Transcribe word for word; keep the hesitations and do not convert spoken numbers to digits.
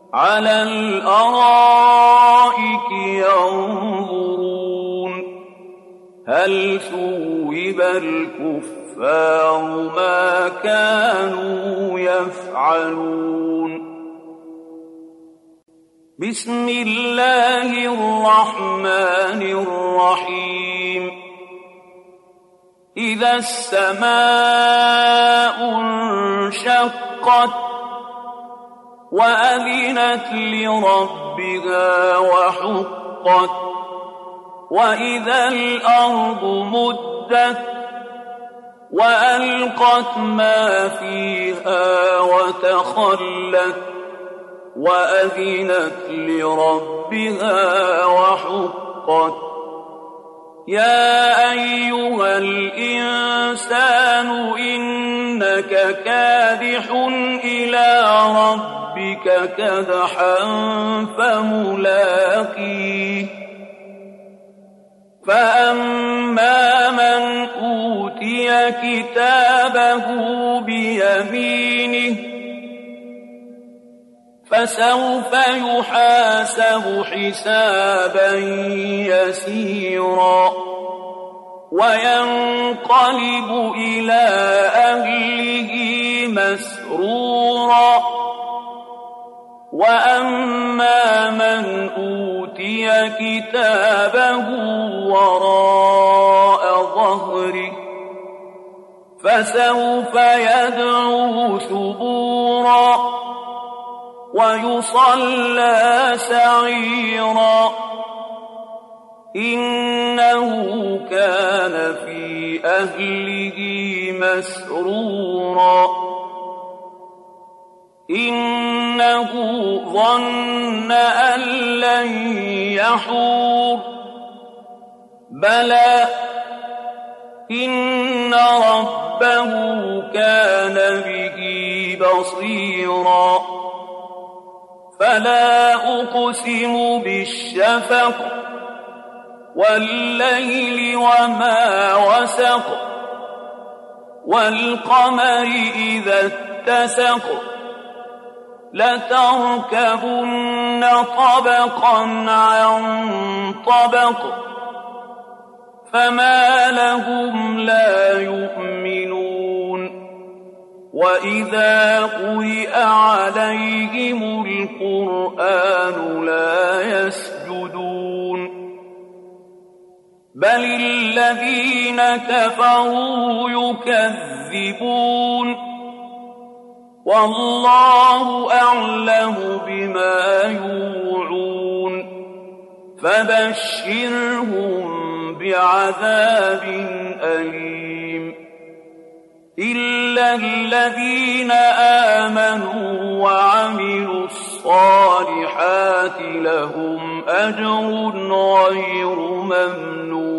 على الأرائك ينظرون هل ثوب الكفار ما كانوا يفعلون بسم الله الرحمن الرحيم إذا السماء انشقت وأذنت لربها وحقت وإذا الأرض مدت وألقت ما فيها وتخلت وأذنت لربها وحقت يا أيها الإنسان إنك كادح إلى ربك كدحا فملاقيه فأما من أوتي كتابه بيمينه فسوف يحاسب حسابا يسيرا وينقلب إلى أهله مسرورا وأما من أوتي كتابه وراء ظهره فسوف يدعو ثبورا ويصلى سعيرا إنه كان في أهله مسرورا إنه ظن أن لن يحور بلى إن ربه كان به بصيرا فلا أقسم بالشفق والليل وما وسق والقمر إذا اتسق لتركبن طبقا عن طبق فما لهم لا يؤمنون وإذا قرئ عليهم القرآن لا يسجدون بل الذين كفروا يكذبون والله أعلم بما يوعون فبشرهم بعذاب أليم إلا الذين آمنوا وعملوا الصالحات لهم أجر غير ممنون